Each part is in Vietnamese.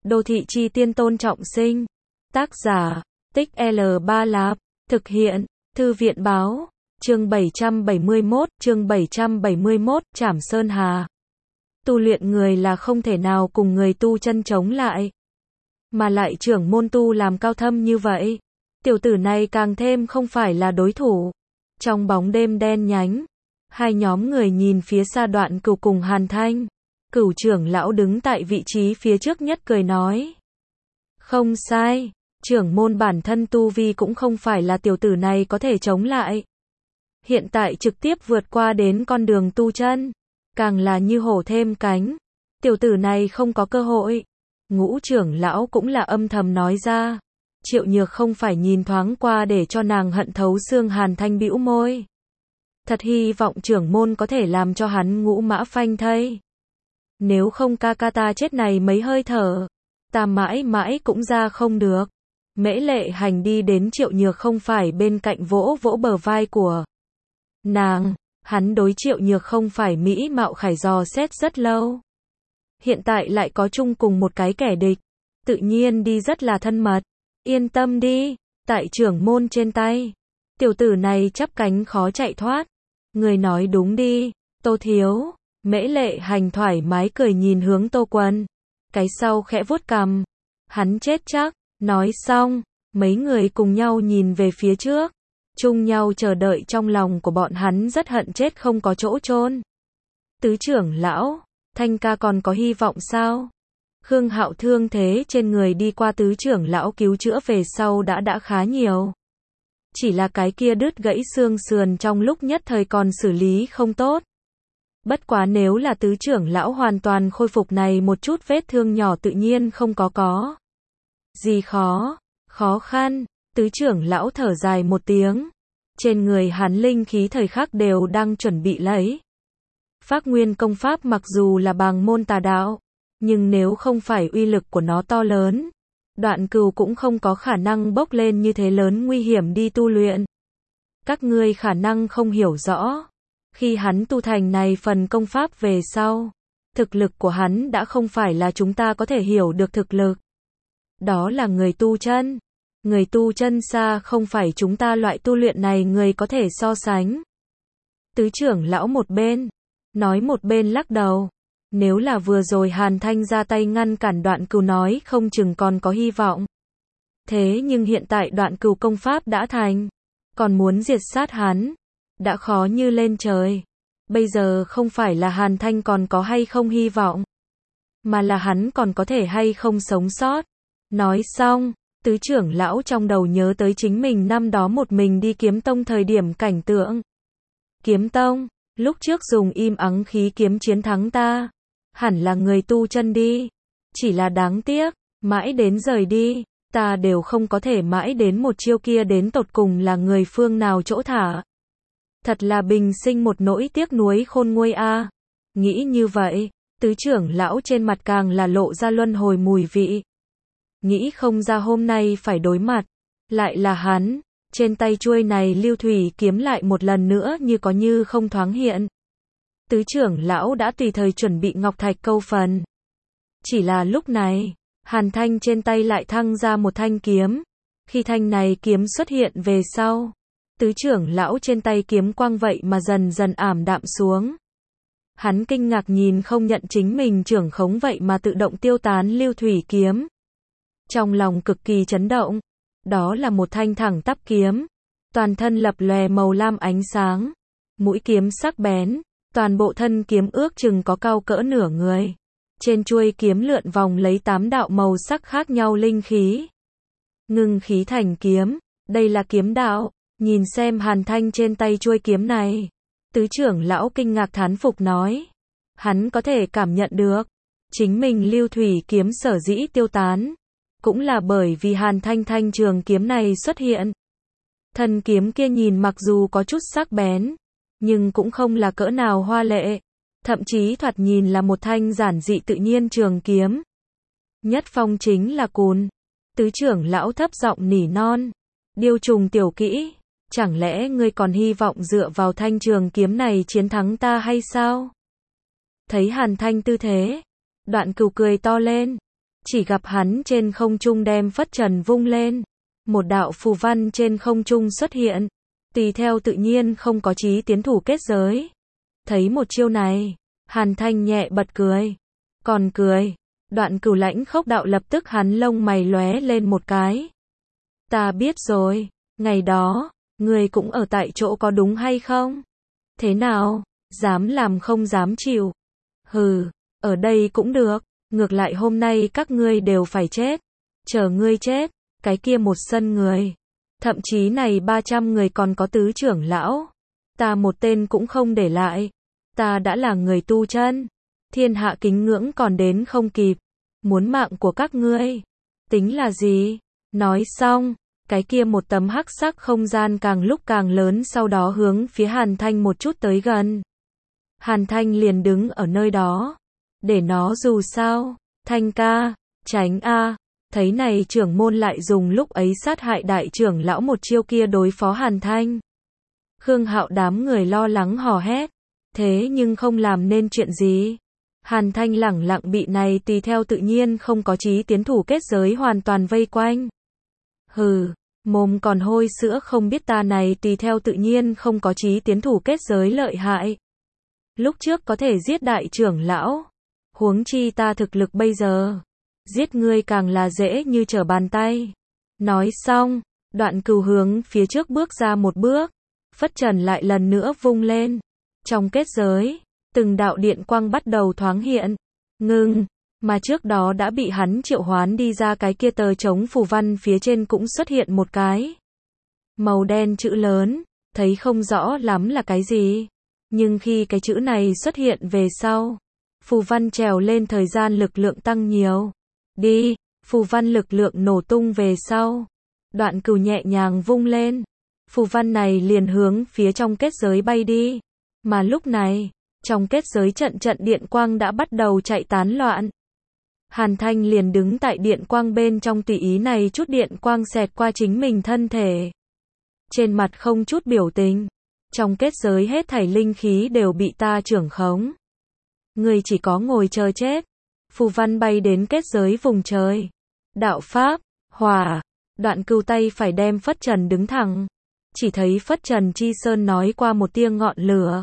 Đô thị chi tiên Tôn Trọng Sinh. Tác giả, Tích L Ba Lạp. Thực hiện, Thư viện báo. Chương 771, Trảm Sơn Hà. Tu luyện người là không thể nào cùng người tu chân chống lại. Mà lại trưởng môn tu làm cao thâm như vậy. Tiểu tử này càng thêm không phải là đối thủ. Trong bóng đêm đen nhánh, hai nhóm người nhìn phía xa Đoạn Cửu cùng Hàn Thanh. Cửu trưởng lão đứng tại vị trí phía trước nhất cười nói. Không sai, trưởng môn bản thân tu vi cũng không phải là tiểu tử này có thể chống lại. Hiện tại trực tiếp vượt qua đến con đường tu chân, càng là như hổ thêm cánh. Tiểu tử này không có cơ hội. Ngũ trưởng lão cũng là âm thầm nói ra. Triệu Nhược không phải nhìn thoáng qua để cho nàng hận thấu xương. Hàn Thanh bĩu môi. Thật hy vọng trưởng môn có thể làm cho hắn ngũ mã phanh thây. Nếu không ca ca ta chết này mấy hơi thở, ta mãi mãi cũng ra không được. Mễ Lệ Hành đi đến Triệu Nhược không phải bên cạnh vỗ vỗ bờ vai của nàng. Hắn đối Triệu Nhược không phải mỹ mạo khải dò xét rất lâu. Hiện tại lại có chung cùng một cái kẻ địch, tự nhiên đi rất là thân mật. Yên tâm đi, tại trưởng môn trên tay, tiểu tử này chắp cánh khó chạy thoát. Người nói đúng đi, Tô thiếu. Mễ Lệ Hành thoải mái cười nhìn hướng Tô Quân. Cái sau khẽ vuốt cằm. Hắn chết chắc. Nói xong, mấy người cùng nhau nhìn về phía trước, chung nhau chờ đợi. Trong lòng của bọn hắn rất hận chết không có chỗ chôn. Tứ trưởng lão, Thanh ca còn có hy vọng sao? Khương Hạo thương thế trên người đi qua tứ trưởng lão cứu chữa về sau đã khá nhiều. Chỉ là cái kia đứt gãy xương sườn trong lúc nhất thời còn xử lý không tốt. Bất quá nếu là tứ trưởng lão hoàn toàn khôi phục, này một chút vết thương nhỏ tự nhiên không có gì khó khăn. Tứ trưởng lão thở dài một tiếng. Trên người hắn linh khí thời khắc đều đang chuẩn bị lấy. Phác Nguyên công pháp mặc dù là bàng môn tà đạo, nhưng nếu không phải uy lực của nó to lớn, Đoạn Cửu cũng không có khả năng bốc lên như thế lớn nguy hiểm đi tu luyện. Các ngươi khả năng không hiểu rõ. Khi hắn tu thành này phần công pháp về sau, thực lực của hắn đã không phải là chúng ta có thể hiểu được thực lực. Đó là người tu chân. Người tu chân xa không phải chúng ta loại tu luyện này người có thể so sánh. Tứ trưởng lão một bên nói một bên lắc đầu. Nếu là vừa rồi Hàn Thanh ra tay ngăn cản Đoạn Cửu nói không chừng còn có hy vọng. Thế nhưng hiện tại Đoạn Cửu công pháp đã thành, còn muốn diệt sát hắn, đã khó như lên trời. Bây giờ không phải là Hàn Thanh còn có hay không hy vọng, mà là hắn còn có thể hay không sống sót. Nói xong, tứ trưởng lão trong đầu nhớ tới chính mình năm đó một mình đi Kiếm Tông thời điểm cảnh tượng. Kiếm Tông, lúc trước dùng im ắng khí kiếm chiến thắng ta, hẳn là người tu chân đi. Chỉ là đáng tiếc, mãi đến rời đi, ta đều không có thể mãi đến một chiêu kia đến tột cùng là người phương nào chỗ thả. Thật là bình sinh một nỗi tiếc nuối khôn nguôi a. Nghĩ như vậy, tứ trưởng lão trên mặt càng là lộ ra luân hồi mùi vị. Nghĩ không ra hôm nay phải đối mặt, lại là hắn. Trên tay chuôi này lưu thủy kiếm lại một lần nữa như có như không thoáng hiện. Tứ trưởng lão đã tùy thời chuẩn bị ngọc thạch câu phần. Chỉ là lúc này, Hàn Thanh trên tay lại thăng ra một thanh kiếm. Khi thanh này kiếm xuất hiện về sau, tứ trưởng lão trên tay kiếm quang vậy mà dần dần ảm đạm xuống. Hắn kinh ngạc nhìn không nhận chính mình trưởng khống vậy mà tự động tiêu tán lưu thủy kiếm. Trong lòng cực kỳ chấn động. Đó là một thanh thẳng tắp kiếm, toàn thân lập lòe màu lam ánh sáng, mũi kiếm sắc bén, toàn bộ thân kiếm ước chừng có cao cỡ nửa người. Trên chuôi kiếm lượn vòng lấy 8 đạo màu sắc khác nhau linh khí. Ngưng khí thành kiếm, đây là kiếm đạo. Nhìn xem Hàn Thanh trên tay chuôi kiếm này, tứ trưởng lão kinh ngạc thán phục nói. Hắn có thể cảm nhận được, chính mình lưu thủy kiếm sở dĩ tiêu tán, cũng là bởi vì Hàn Thanh thanh trường kiếm này xuất hiện. Thân kiếm kia nhìn mặc dù có chút sắc bén, nhưng cũng không là cỡ nào hoa lệ, thậm chí thoạt nhìn là một thanh giản dị tự nhiên trường kiếm. Nhất phong chính là cùn. Tứ trưởng lão thấp giọng nỉ non. Điêu trùng tiểu kỹ, chẳng lẽ ngươi còn hy vọng dựa vào thanh trường kiếm này chiến thắng ta hay sao? Thấy Hàn Thanh tư thế, Đoạn Cửu cười to lên. chỉ gặp hắn trên không trung đem phất trần vung lên. Một đạo phù văn trên không trung xuất hiện. Tùy theo tự nhiên không có chí tiến thủ kết giới. Thấy một chiêu này, Hàn Thanh nhẹ bật cười. Còn cười, Đoạn Cửu lãnh khốc đạo lập tức hắn lông mày lóe lên một cái. Ta biết rồi, ngày đó, ngươi cũng ở tại chỗ có đúng hay không? Thế nào, dám làm không dám chịu? Hừ, ở đây cũng được, ngược lại hôm nay các ngươi đều phải chết. Chờ ngươi chết, cái kia một sân người. Thậm chí này 300 người còn có tứ trưởng lão. Ta một tên cũng không để lại. Ta đã là người tu chân. Thiên hạ kính ngưỡng còn đến không kịp. Muốn mạng của các ngươi. Tính là gì? Nói xong, cái kia một tấm hắc sắc không gian càng lúc càng lớn sau đó hướng phía Hàn Thanh một chút tới gần. Hàn Thanh liền đứng ở nơi đó. Để nó dù sao. Thanh ca, tránh a. Thấy này trưởng môn lại dùng lúc ấy sát hại đại trưởng lão một chiêu kia đối phó Hàn Thanh. Khương Hạo đám người lo lắng hò hét. Thế nhưng không làm nên chuyện gì. Hàn Thanh lẳng lặng bị này tùy theo tự nhiên không có chí tiến thủ kết giới hoàn toàn vây quanh. Hừ, mồm còn hôi sữa không biết ta này tùy theo tự nhiên không có chí tiến thủ kết giới lợi hại. Lúc trước có thể giết đại trưởng lão. Huống chi ta thực lực bây giờ. Giết ngươi càng là dễ như trở bàn tay. Nói xong, Đoạn Cửu hướng phía trước bước ra một bước. Phất trần lại lần nữa vung lên. Trong kết giới, từng đạo điện quang bắt đầu thoáng hiện. Ngưng, mà trước đó đã bị hắn triệu hoán đi ra cái kia tờ chống phù văn phía trên cũng xuất hiện một cái. Màu đen chữ lớn, thấy không rõ lắm là cái gì. Nhưng khi cái chữ này xuất hiện về sau, phù văn trèo lên thời gian lực lượng tăng nhiều. Đi, phù văn lực lượng nổ tung về sau. Đoạn Cửu nhẹ nhàng vung lên. Phù văn này liền hướng phía trong kết giới bay đi. Mà lúc này, trong kết giới trận điện quang đã bắt đầu chạy tán loạn. Hàn Thanh liền đứng tại điện quang bên trong tùy ý này chút điện quang xẹt qua chính mình thân thể. Trên mặt không chút biểu tình. Trong kết giới hết thảy linh khí đều bị ta trưởng khống. Người chỉ có ngồi chờ chết. Phù văn bay đến kết giới vùng trời. Đạo pháp, hỏa. Đoạn Cửu tay phải đem phất trần đứng thẳng. Chỉ thấy phất trần chi sơn nói qua một tia ngọn lửa.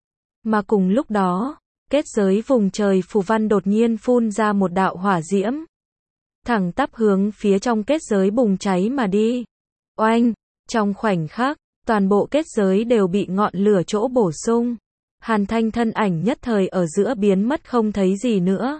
Mà cùng lúc đó, kết giới vùng trời phù văn đột nhiên phun ra một đạo hỏa diễm. Thẳng tắp hướng phía trong kết giới bùng cháy mà đi. Oanh, trong khoảnh khắc, toàn bộ kết giới đều bị ngọn lửa chỗ bổ sung. Hàn Thanh thân ảnh nhất thời ở giữa biến mất không thấy gì nữa.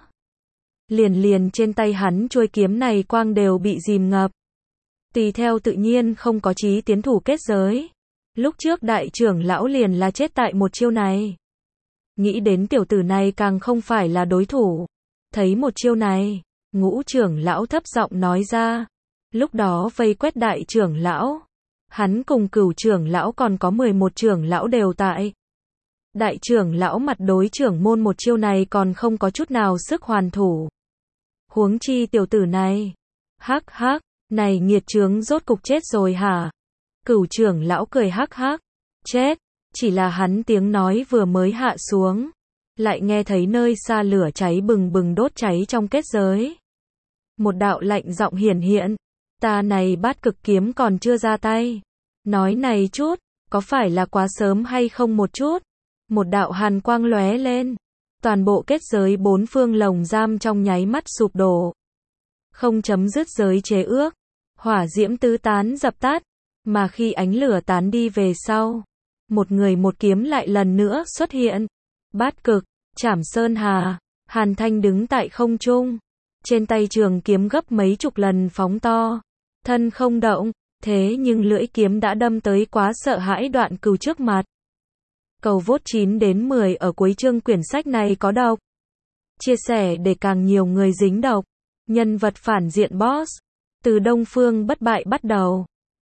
Liền trên tay hắn chuôi kiếm này quang đều bị dìm ngập. Tùy theo tự nhiên không có chí tiến thủ kết giới. Lúc trước đại trưởng lão liền là chết tại một chiêu này. Nghĩ đến tiểu tử này càng không phải là đối thủ. Thấy một chiêu này, Ngũ trưởng lão thấp giọng nói ra. Lúc đó vây quét đại trưởng lão. Hắn cùng Cửu trưởng lão còn có 11 trưởng lão đều tại. Đại trưởng lão mặt đối trưởng môn một chiêu này còn không có chút nào sức hoàn thủ. Huống chi tiểu tử này. Hắc hắc, này nghiệt chướng rốt cục chết rồi hả? Cửu trưởng lão cười hắc hắc. Chết, chỉ là hắn tiếng nói vừa mới hạ xuống. Lại nghe thấy nơi xa lửa cháy bừng bừng đốt cháy trong kết giới. Một đạo lạnh giọng hiển hiện. Ta này Bát Cực kiếm còn chưa ra tay. Nói này chút, có phải là quá sớm hay không một chút? Một đạo hàn quang lóe lên. Toàn bộ kết giới bốn phương lồng giam trong nháy mắt sụp đổ. Không chấm dứt giới chế ước. Hỏa diễm tứ tán dập tắt. Mà khi ánh lửa tán đi về sau, một người một kiếm lại lần nữa xuất hiện. Bát Cực, Trảm Sơn Hà. Hàn Thanh đứng tại không trung. Trên tay trường kiếm gấp mấy chục lần phóng to. Thân không động, thế nhưng lưỡi kiếm đã đâm tới quá sợ hãi Đoạn Cửu trước mặt. Cầu vote 9 đến 10 ở cuối chương quyển sách này có độc. Chia sẻ để càng nhiều người dính độc. Nhân vật phản diện boss. Từ Đông Phương bất bại bắt đầu.